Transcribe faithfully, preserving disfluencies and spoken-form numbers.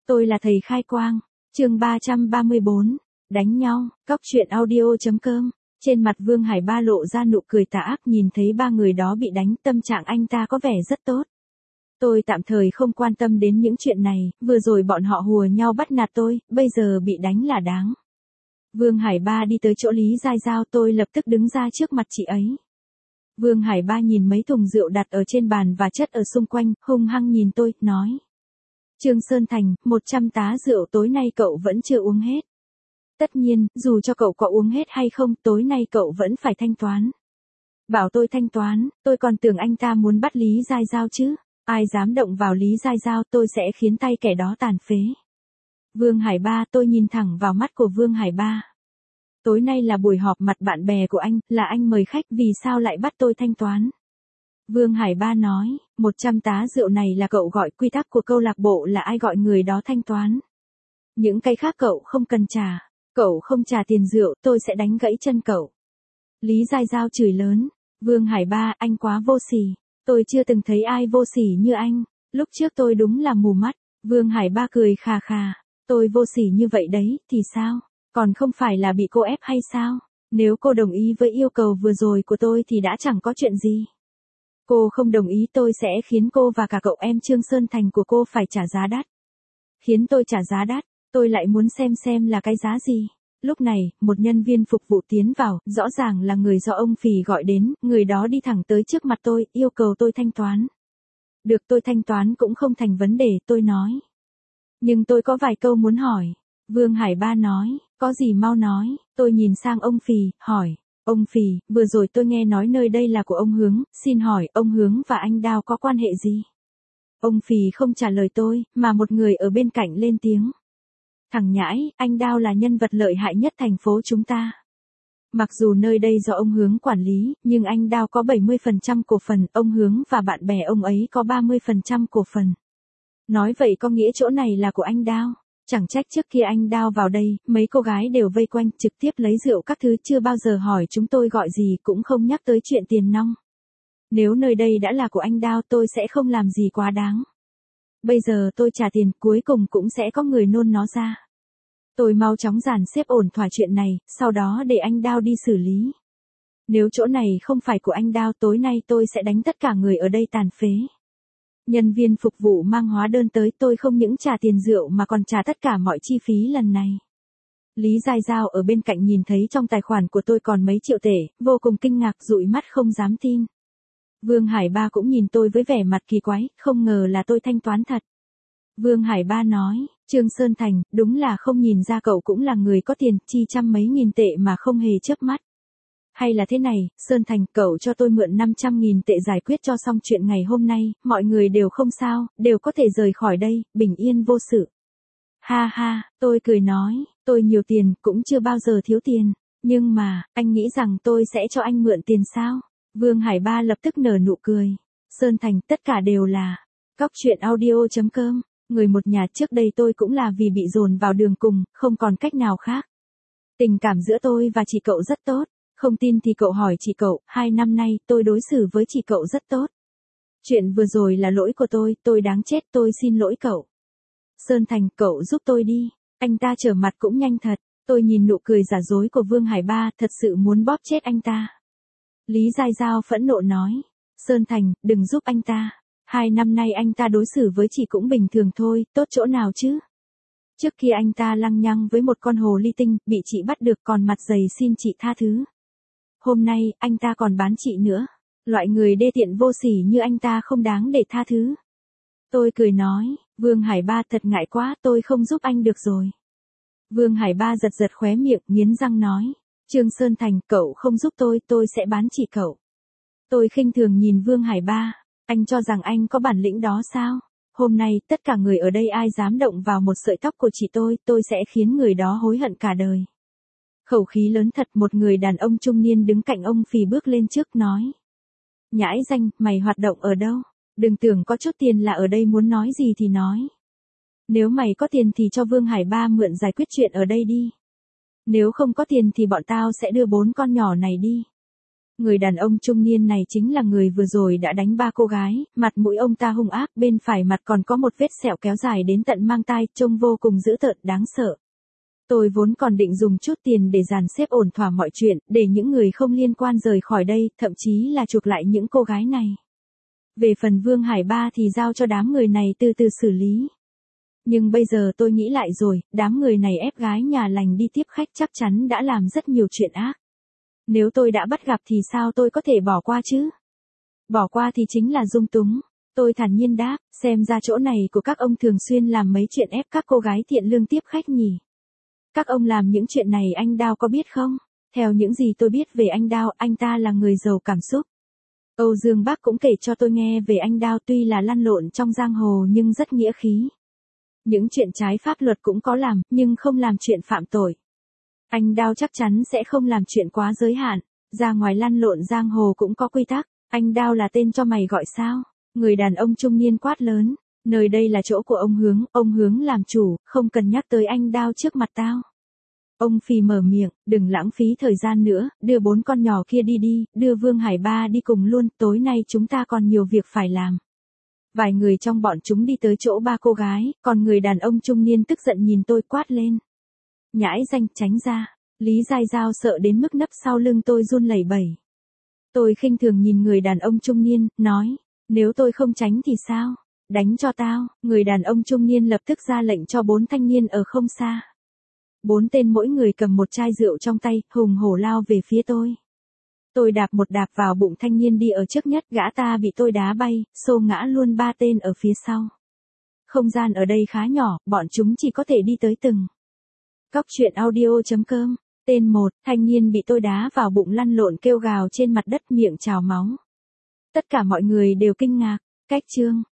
Tôi là thầy khai quang. Chương ba trăm ba mươi bốn. Đánh nhau. Cóc truyện audio.com. Trên mặt Vương Hải Ba lộ ra nụ cười tà ác, nhìn thấy ba người đó bị đánh, tâm trạng anh ta có vẻ rất tốt. Tôi tạm thời không quan tâm đến những chuyện này, vừa rồi bọn họ hùa nhau bắt nạt tôi, bây giờ bị đánh là đáng. Vương Hải Ba đi tới chỗ Lý Giai Giao, tôi lập tức đứng ra trước mặt chị ấy. Vương Hải Ba nhìn mấy thùng rượu đặt ở trên bàn và chất ở xung quanh, hung hăng nhìn tôi, nói. Trương Sơn Thành, một trăm tá rượu tối nay cậu vẫn chưa uống hết. Tất nhiên, dù cho cậu có uống hết hay không, tối nay cậu vẫn phải thanh toán. Bảo tôi thanh toán, tôi còn tưởng anh ta muốn bắt Lý Giai Giao chứ. Ai dám động vào Lý Giai Giao, tôi sẽ khiến tay kẻ đó tàn phế. Vương Hải Ba, tôi nhìn thẳng vào mắt của Vương Hải Ba. Tối nay là buổi họp mặt bạn bè của anh, là anh mời khách, vì sao lại bắt tôi thanh toán? Vương Hải Ba nói, một trăm tá rượu này là cậu gọi, quy tắc của câu lạc bộ là ai gọi người đó thanh toán. Những cái khác cậu không cần trả, cậu không trả tiền rượu, tôi sẽ đánh gãy chân cậu. Lý Giai Giao chửi lớn, Vương Hải Ba, anh quá vô sỉ, tôi chưa từng thấy ai vô sỉ như anh, lúc trước tôi đúng là mù mắt. Vương Hải Ba cười khà khà, tôi vô sỉ như vậy đấy, thì sao? Còn không phải là bị cô ép hay sao? Nếu cô đồng ý với yêu cầu vừa rồi của tôi thì đã chẳng có chuyện gì. Cô không đồng ý, tôi sẽ khiến cô và cả cậu em Trương Sơn Thành của cô phải trả giá đắt. Khiến tôi trả giá đắt, tôi lại muốn xem xem là cái giá gì. Lúc này, một nhân viên phục vụ tiến vào, rõ ràng là người do ông Phì gọi đến, người đó đi thẳng tới trước mặt tôi, yêu cầu tôi thanh toán. Được, tôi thanh toán cũng không thành vấn đề, tôi nói. Nhưng tôi có vài câu muốn hỏi. Vương Hải Ba nói, có gì mau nói, tôi nhìn sang ông Phì, hỏi. Ông Phì, vừa rồi tôi nghe nói nơi đây là của ông Hướng, xin hỏi, ông Hướng và anh Đao có quan hệ gì? Ông Phì không trả lời tôi, mà một người ở bên cạnh lên tiếng. Thằng nhãi, anh Đao là nhân vật lợi hại nhất thành phố chúng ta. Mặc dù nơi đây do ông Hướng quản lý, nhưng anh Đao có bảy mươi phần trăm cổ phần, ông Hướng và bạn bè ông ấy có ba mươi phần trăm cổ phần. Nói vậy có nghĩa chỗ này là của anh Đao. Chẳng trách trước kia anh Đao vào đây, mấy cô gái đều vây quanh, trực tiếp lấy rượu các thứ, chưa bao giờ hỏi chúng tôi gọi gì, cũng không nhắc tới chuyện tiền nong. Nếu nơi đây đã là của anh Đao, tôi sẽ không làm gì quá đáng. Bây giờ tôi trả tiền, cuối cùng cũng sẽ có người nôn nó ra. Tôi mau chóng dàn xếp ổn thỏa chuyện này, sau đó để anh Đao đi xử lý. Nếu chỗ này không phải của anh Đao, tối nay tôi sẽ đánh tất cả người ở đây tàn phế. Nhân viên phục vụ mang hóa đơn tới, tôi không những trả tiền rượu mà còn trả tất cả mọi chi phí lần này. Lý Giai Giao ở bên cạnh nhìn thấy trong tài khoản của tôi còn mấy triệu tệ, vô cùng kinh ngạc, dụi mắt không dám tin. Vương Hải Ba cũng nhìn tôi với vẻ mặt kỳ quái, không ngờ là tôi thanh toán thật. Vương Hải Ba nói, Trương Sơn Thành, đúng là không nhìn ra cậu cũng là người có tiền, chi trăm mấy nghìn tệ mà không hề chớp mắt. Hay là thế này, Sơn Thành, cậu cho tôi mượn năm trăm nghìn tệ giải quyết cho xong chuyện ngày hôm nay, mọi người đều không sao, đều có thể rời khỏi đây, bình yên vô sự. Ha ha, tôi cười nói, tôi nhiều tiền, cũng chưa bao giờ thiếu tiền, nhưng mà, anh nghĩ rằng tôi sẽ cho anh mượn tiền sao? Vương Hải Ba lập tức nở nụ cười. Sơn Thành, tất cả đều là cóc truyện audio.com, người một nhà. Trước đây tôi cũng là vì bị dồn vào đường cùng, không còn cách nào khác. Tình cảm giữa tôi và chị cậu rất tốt. Không tin thì cậu hỏi chị cậu, hai năm nay tôi đối xử với chị cậu rất tốt. Chuyện vừa rồi là lỗi của tôi, tôi đáng chết, tôi xin lỗi cậu. Sơn Thành, cậu giúp tôi đi. Anh ta trở mặt cũng nhanh thật. Tôi nhìn nụ cười giả dối của Vương Hải Ba, thật sự muốn bóp chết anh ta. Lý Giai Giao phẫn nộ nói, Sơn Thành, đừng giúp anh ta. Hai năm nay anh ta đối xử với chị cũng bình thường thôi, tốt chỗ nào chứ? Trước kia anh ta lăng nhăng với một con hồ ly tinh, bị chị bắt được còn mặt dày xin chị tha thứ. Hôm nay, anh ta còn bán chị nữa. Loại người đê tiện vô sỉ như anh ta không đáng để tha thứ. Tôi cười nói, Vương Hải Ba thật ngại quá, tôi không giúp anh được rồi. Vương Hải Ba giật giật khóe miệng, nghiến răng nói, Trương Sơn Thành, cậu không giúp tôi, tôi sẽ bán chị cậu. Tôi khinh thường nhìn Vương Hải Ba, anh cho rằng anh có bản lĩnh đó sao? Hôm nay, tất cả người ở đây ai dám động vào một sợi tóc của chị tôi, tôi sẽ khiến người đó hối hận cả đời. Khẩu khí lớn thật, một người đàn ông trung niên đứng cạnh ông Phì bước lên trước nói. Nhãi danh, mày hoạt động ở đâu? Đừng tưởng có chút tiền là ở đây muốn nói gì thì nói. Nếu mày có tiền thì cho Vương Hải Ba mượn giải quyết chuyện ở đây đi. Nếu không có tiền thì bọn tao sẽ đưa bốn con nhỏ này đi. Người đàn ông trung niên này chính là người vừa rồi đã đánh ba cô gái, mặt mũi ông ta hung ác, bên phải mặt còn có một vết sẹo kéo dài đến tận mang tai, trông vô cùng dữ tợn đáng sợ. Tôi vốn còn định dùng chút tiền để dàn xếp ổn thỏa mọi chuyện, để những người không liên quan rời khỏi đây, thậm chí là chuộc lại những cô gái này. Về phần Vương Hải Ba thì giao cho đám người này từ từ xử lý. Nhưng bây giờ tôi nghĩ lại rồi, đám người này ép gái nhà lành đi tiếp khách chắc chắn đã làm rất nhiều chuyện ác. Nếu tôi đã bắt gặp thì sao tôi có thể bỏ qua chứ? Bỏ qua thì chính là dung túng. Tôi thản nhiên đáp, xem ra chỗ này của các ông thường xuyên làm mấy chuyện ép các cô gái thiện lương tiếp khách nhỉ. Các ông làm những chuyện này anh Đao có biết không? Theo những gì tôi biết về anh Đao, anh ta là người giàu cảm xúc. Âu Dương Bác cũng kể cho tôi nghe về anh Đao, tuy là lăn lộn trong giang hồ nhưng rất nghĩa khí. Những chuyện trái pháp luật cũng có làm, nhưng không làm chuyện phạm tội. Anh Đao chắc chắn sẽ không làm chuyện quá giới hạn, ra ngoài lăn lộn giang hồ cũng có quy tắc. Anh Đao là tên cho mày gọi sao? Người đàn ông trung niên quát lớn, nơi đây là chỗ của ông Hướng, ông Hướng làm chủ, không cần nhắc tới anh Đao trước mặt tao. Ông Phì mở miệng, đừng lãng phí thời gian nữa, đưa bốn con nhỏ kia đi đi, đưa Vương Hải Ba đi cùng luôn, tối nay chúng ta còn nhiều việc phải làm. Vài người trong bọn chúng đi tới chỗ ba cô gái, còn người đàn ông trung niên tức giận nhìn tôi quát lên. Nhãi danh, tránh ra. Lý Giai Giao sợ đến mức nấp sau lưng tôi run lẩy bẩy. Tôi khinh thường nhìn người đàn ông trung niên, nói, nếu tôi không tránh thì sao? Đánh cho tao. Người đàn ông trung niên lập tức ra lệnh cho bốn thanh niên ở không xa. Bốn tên mỗi người cầm một chai rượu trong tay, hùng hổ lao về phía tôi. Tôi đạp một đạp vào bụng thanh niên đi ở trước nhất, gã ta bị tôi đá bay, xô ngã luôn ba tên ở phía sau. Không gian ở đây khá nhỏ, bọn chúng chỉ có thể đi tới từng. Cóc truyện audio chấm com. Tên một, thanh niên bị tôi đá vào bụng lăn lộn kêu gào trên mặt đất, miệng trào máu. Tất cả mọi người đều kinh ngạc. Cách chương.